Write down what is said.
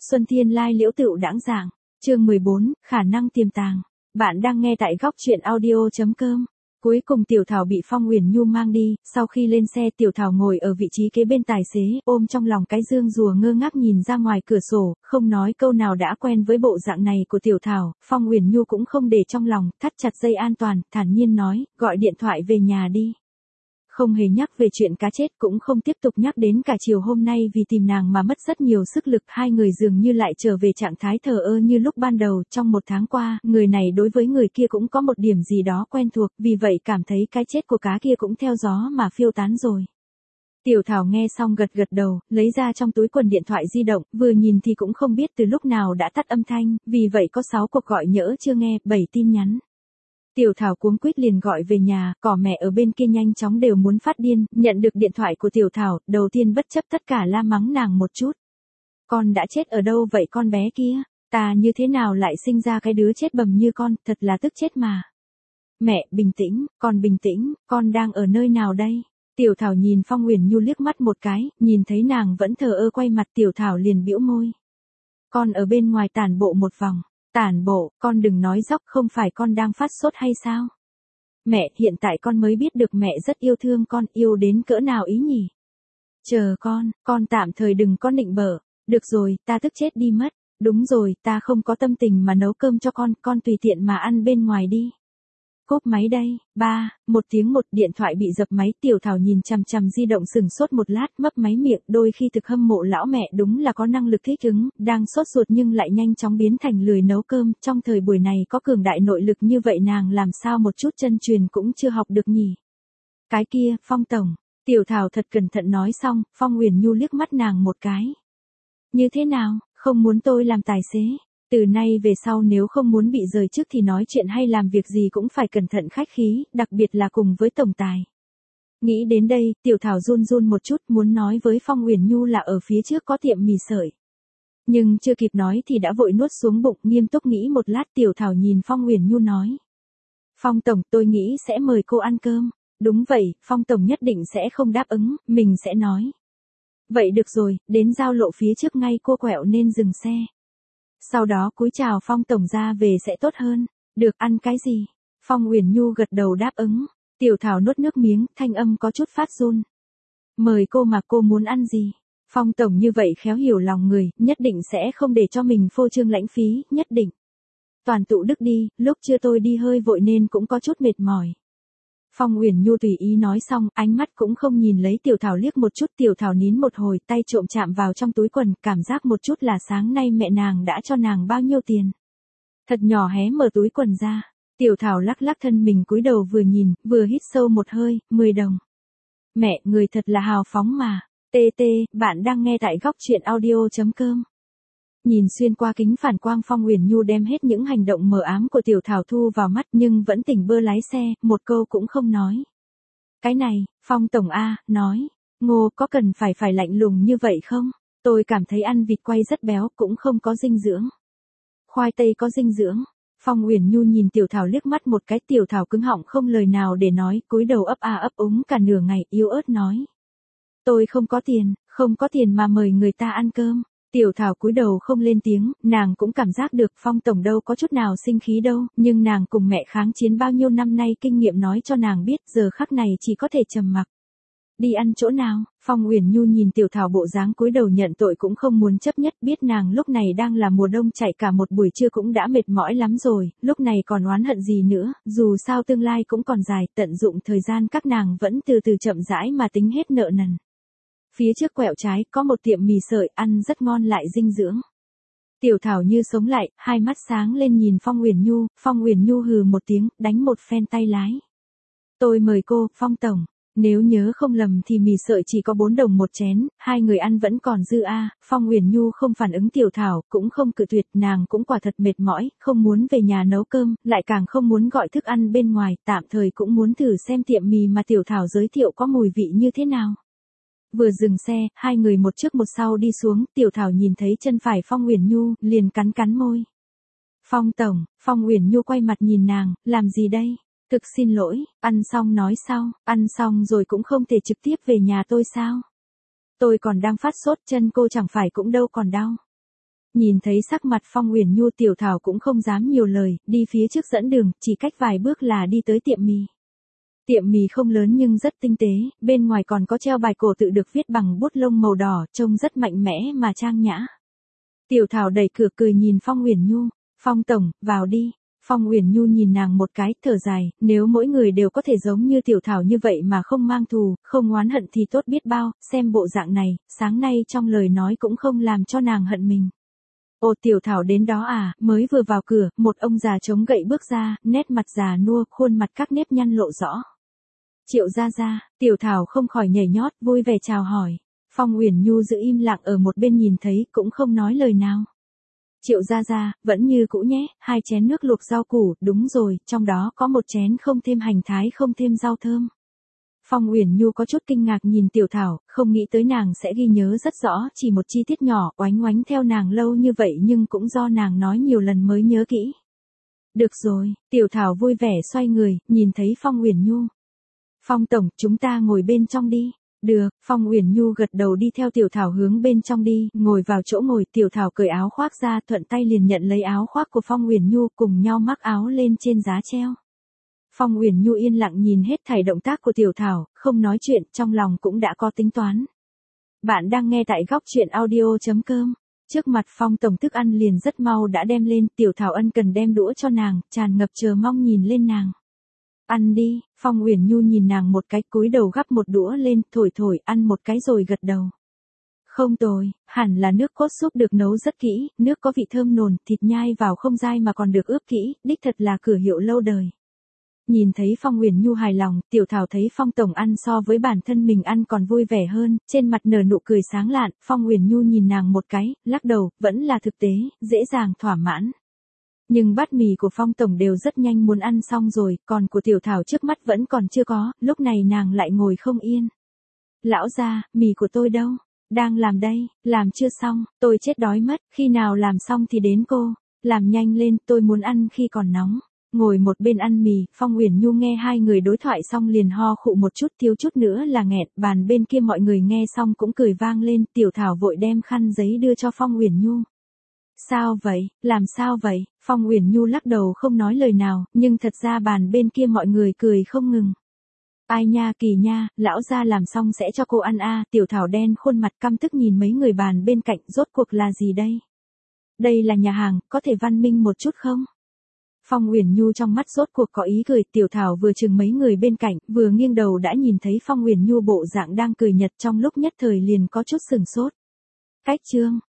Xuân Thiên Lai Liễu Tựu Đãng Giảng, chương 14, khả năng tiềm tàng. Bạn đang nghe tại góc truyện audio.com. Cuối cùng Tiểu Thảo bị Phong Uyển Nhu mang đi, sau khi lên xe Tiểu Thảo ngồi ở vị trí kế bên tài xế, ôm trong lòng cái dương rùa ngơ ngác nhìn ra ngoài cửa sổ, không nói câu nào. Đã quen với bộ dạng này của Tiểu Thảo, Phong Uyển Nhu cũng không để trong lòng, thắt chặt dây an toàn, thản nhiên nói, gọi điện thoại về nhà đi. Không hề nhắc về chuyện cá chết, cũng không tiếp tục nhắc đến cả chiều hôm nay vì tìm nàng mà mất rất nhiều sức lực. Hai người dường như lại trở về trạng thái thờ ơ như lúc ban đầu. Trong một tháng qua, người này đối với người kia cũng có một điểm gì đó quen thuộc, vì vậy cảm thấy cái chết của cá kia cũng theo gió mà phiêu tán rồi. Tiểu Thảo nghe xong gật gật đầu, lấy ra trong túi quần điện thoại di động, vừa nhìn thì cũng không biết từ lúc nào đã tắt âm thanh, vì vậy có 6 cuộc gọi nhỡ chưa nghe, 7 tin nhắn. Tiểu Thảo cuống quýt liền gọi về nhà, cỏ mẹ ở bên kia nhanh chóng đều muốn phát điên. Nhận được điện thoại của Tiểu Thảo, đầu tiên bất chấp tất cả la mắng nàng một chút. Con đã chết ở đâu vậy con bé kia? Ta như thế nào lại sinh ra cái đứa chết bầm như con, thật là tức chết mà. Mẹ, bình tĩnh, con đang ở nơi nào đây? Tiểu Thảo nhìn Phong Uyển Nhu liếc mắt một cái, nhìn thấy nàng vẫn thờ ơ quay mặt, Tiểu Thảo liền bĩu môi. Con ở bên ngoài tản bộ một vòng. Tản bộ, con đừng nói dóc, không phải con đang phát sốt hay sao? Mẹ, hiện tại con mới biết được mẹ rất yêu thương con, yêu đến cỡ nào ý nhỉ? Chờ con tạm thời đừng có nịnh bợ. Được rồi, ta tức chết đi mất. Đúng rồi, ta không có tâm tình mà nấu cơm cho con tùy tiện mà ăn bên ngoài đi. Cúp máy đây. Một tiếng điện thoại bị dập máy. Tiểu Thảo nhìn chằm chằm di động sừng sốt một lát, mấp máy miệng, đôi khi thực hâm mộ lão mẹ đúng là có năng lực thích ứng, đang sốt ruột nhưng lại nhanh chóng biến thành lười nấu cơm. Trong thời buổi này có cường đại nội lực như vậy nàng làm sao một chút chân truyền cũng chưa học được nhỉ. Cái kia, Phong tổng. Tiểu Thảo thật cẩn thận nói xong, Phong Uyển Nhu liếc mắt nàng một cái. Như thế nào, không muốn tôi làm tài xế? Từ nay về sau nếu không muốn bị rời chức thì nói chuyện hay làm việc gì cũng phải cẩn thận khách khí, đặc biệt là cùng với tổng tài. Nghĩ đến đây, Tiểu Thảo run run một chút, muốn nói với Phong Uyển Nhu là ở phía trước có tiệm mì sợi. Nhưng chưa kịp nói thì đã vội nuốt xuống bụng, nghiêm túc nghĩ một lát. Tiểu Thảo nhìn Phong Uyển Nhu nói. Phong tổng, tôi nghĩ sẽ mời cô ăn cơm. Đúng vậy, Phong tổng nhất định sẽ không đáp ứng, mình sẽ nói. Vậy được rồi, đến giao lộ phía trước ngay cô quẹo nên dừng xe. Sau đó cúi chào Phong tổng ra về sẽ tốt hơn. Được, ăn cái gì? Phong Uyển Nhu gật đầu đáp ứng. Tiểu Thảo nuốt nước miếng, thanh âm có chút phát run. Mời cô mà cô muốn ăn gì? Phong tổng như vậy khéo hiểu lòng người, nhất định sẽ không để cho mình phô trương lãng phí, nhất định. Toàn tụ đức đi, lúc chưa tôi đi hơi vội nên cũng có chút mệt mỏi. Phong Uyển Nhu tùy ý nói xong, ánh mắt cũng không nhìn lấy Tiểu Thảo liếc một chút. Tiểu Thảo nín một hồi, tay trộm chạm vào trong túi quần, cảm giác một chút là sáng nay mẹ nàng đã cho nàng bao nhiêu tiền. Thật nhỏ hé mở túi quần ra. Tiểu Thảo lắc lắc thân mình cúi đầu vừa nhìn, vừa hít sâu một hơi, 10 đồng. Mẹ, người thật là hào phóng mà. Bạn đang nghe tại góc truyện audio.com. Nhìn xuyên qua kính phản quang, Phong Uyển Nhu đem hết những hành động mờ ám của Tiểu Thảo thu vào mắt nhưng vẫn tỉnh bơ lái xe, một câu cũng không nói. Cái này, Phong tổng a, nói, Ngô có cần phải lạnh lùng như vậy không? Tôi cảm thấy ăn vịt quay rất béo, cũng không có dinh dưỡng. Khoai tây có dinh dưỡng. Phong Uyển Nhu nhìn Tiểu Thảo liếc mắt một cái. Tiểu Thảo cứng họng không lời nào để nói, cúi đầu ấp a ấp úng cả nửa ngày, yếu ớt nói. Tôi không có tiền mà mời người ta ăn cơm. Tiểu Thảo cúi đầu không lên tiếng, nàng cũng cảm giác được Phong tổng đâu có chút nào sinh khí đâu, nhưng nàng cùng mẹ kháng chiến bao nhiêu năm nay kinh nghiệm nói cho nàng biết giờ khắc này chỉ có thể trầm mặc. Đi ăn chỗ nào? Phong Uyển Nhu nhìn Tiểu Thảo bộ dáng cúi đầu nhận tội cũng không muốn chấp nhất, biết nàng lúc này đang là mùa đông chạy cả một buổi trưa cũng đã mệt mỏi lắm rồi, lúc này còn oán hận gì nữa, dù sao tương lai cũng còn dài, tận dụng thời gian các nàng vẫn từ từ chậm rãi mà tính hết nợ nần. Phía trước quẹo trái có một tiệm mì sợi, ăn rất ngon lại dinh dưỡng. Tiểu Thảo như sống lại, hai mắt sáng lên nhìn Phong Uyển Nhu hừ một tiếng, đánh một phen tay lái. Tôi mời cô, Phong tổng. Nếu nhớ không lầm thì mì sợi chỉ có 4 đồng một chén, hai người ăn vẫn còn dư a. Phong Uyển Nhu không phản ứng Tiểu Thảo, cũng không cự tuyệt, nàng cũng quả thật mệt mỏi, không muốn về nhà nấu cơm, lại càng không muốn gọi thức ăn bên ngoài, tạm thời cũng muốn thử xem tiệm mì mà Tiểu Thảo giới thiệu có mùi vị như thế nào. Vừa dừng xe, hai người một trước một sau đi xuống, Tiểu Thảo nhìn thấy chân phải Phong Uyển Nhu, liền cắn môi. Phong tổng. Phong Uyển Nhu quay mặt nhìn nàng, làm gì đây? Thực xin lỗi, ăn xong nói sau, ăn xong rồi cũng không thể trực tiếp về nhà tôi sao? Tôi còn đang phát sốt, chân cô chẳng phải cũng đâu còn đau. Nhìn thấy sắc mặt Phong Uyển Nhu, Tiểu Thảo cũng không dám nhiều lời, đi phía trước dẫn đường, chỉ cách vài bước là đi tới tiệm mì. Tiệm mì không lớn nhưng rất tinh tế, bên ngoài còn có treo bài cổ tự được viết bằng bút lông màu đỏ, trông rất mạnh mẽ mà trang nhã. Tiểu Thảo đẩy cửa cười nhìn Phong Uyển Nhu, Phong tổng, vào đi. Phong Uyển Nhu nhìn nàng một cái, thở dài, nếu mỗi người đều có thể giống như Tiểu Thảo như vậy mà không mang thù, không oán hận thì tốt biết bao, xem bộ dạng này, sáng nay trong lời nói cũng không làm cho nàng hận mình. Ồ, Tiểu Thảo đến đó à, mới vừa vào cửa, một ông già chống gậy bước ra, nét mặt già nua, khuôn mặt các nếp nhăn lộ rõ. Triệu gia gia, Tiểu Thảo không khỏi nhảy nhót, vui vẻ chào hỏi. Phong Uyển Nhu giữ im lặng ở một bên nhìn thấy, cũng không nói lời nào. Triệu gia gia, vẫn như cũ nhé, 2 chén nước luộc rau củ, đúng rồi, trong đó có 1 chén không thêm hành thái không thêm rau thơm. Phong Uyển Nhu có chút kinh ngạc nhìn Tiểu Thảo, không nghĩ tới nàng sẽ ghi nhớ rất rõ, chỉ một chi tiết nhỏ, oánh oánh theo nàng lâu như vậy nhưng cũng do nàng nói nhiều lần mới nhớ kỹ. Được rồi, Tiểu Thảo vui vẻ xoay người, nhìn thấy Phong Uyển Nhu. Phong tổng, chúng ta ngồi bên trong đi. Được, Phong Uyển Nhu gật đầu đi theo Tiểu Thảo hướng bên trong đi, ngồi vào chỗ ngồi, Tiểu Thảo cởi áo khoác ra, thuận tay liền nhận lấy áo khoác của Phong Uyển Nhu, cùng nhau mắc áo lên trên giá treo. Phong Uyển Nhu yên lặng nhìn hết thảy động tác của Tiểu Thảo, không nói chuyện, trong lòng cũng đã có tính toán. Bạn đang nghe tại góc truyện audio.com. Trước mặt Phong tổng thức ăn liền rất mau đã đem lên, Tiểu Thảo ân cần đem đũa cho nàng, tràn ngập chờ mong nhìn lên nàng. Ăn đi, Phong Uyển Nhu nhìn nàng một cái, cúi đầu gắp một đũa lên, thổi thổi, ăn một cái rồi gật đầu. Không tồi, hẳn là nước cốt súp được nấu rất kỹ, nước có vị thơm nồn, thịt nhai vào không dai mà còn được ướp kỹ, đích thật là cửa hiệu lâu đời. Nhìn thấy Phong Uyển Nhu hài lòng, Tiểu Thảo thấy Phong tổng ăn so với bản thân mình ăn còn vui vẻ hơn, trên mặt nở nụ cười sáng lạn, Phong Uyển Nhu nhìn nàng một cái, lắc đầu, vẫn là thực tế, dễ dàng thỏa mãn. Nhưng bát mì của Phong tổng đều rất nhanh muốn ăn xong rồi, còn của Tiểu Thảo trước mắt vẫn còn chưa có, lúc này nàng lại ngồi không yên. Lão gia, mì của tôi đâu? Đang làm đây, làm chưa xong, tôi chết đói mất, khi nào làm xong thì đến cô, làm nhanh lên, tôi muốn ăn khi còn nóng. Ngồi một bên ăn mì, Phong Uyển Nhu nghe hai người đối thoại xong liền ho khụ một chút, thiếu chút nữa là nghẹn, bàn bên kia mọi người nghe xong cũng cười vang lên, Tiểu Thảo vội đem khăn giấy đưa cho Phong Uyển Nhu. Sao vậy, làm sao vậy? Phong Uyển Nhu lắc đầu không nói lời nào, nhưng thật ra bàn bên kia mọi người cười không ngừng. Ai nha, Kỳ nha, lão gia làm xong sẽ cho cô ăn a. Tiểu Thảo đen khuôn mặt căm tức nhìn mấy người bàn bên cạnh, rốt cuộc là gì đây? Đây là nhà hàng, có thể văn minh một chút không? Phong Uyển Nhu trong mắt rốt cuộc có ý cười, Tiểu Thảo vừa chừng mấy người bên cạnh, vừa nghiêng đầu đã nhìn thấy Phong Uyển Nhu bộ dạng đang cười nhật, trong lúc nhất thời liền có chút sừng sốt. Cách chương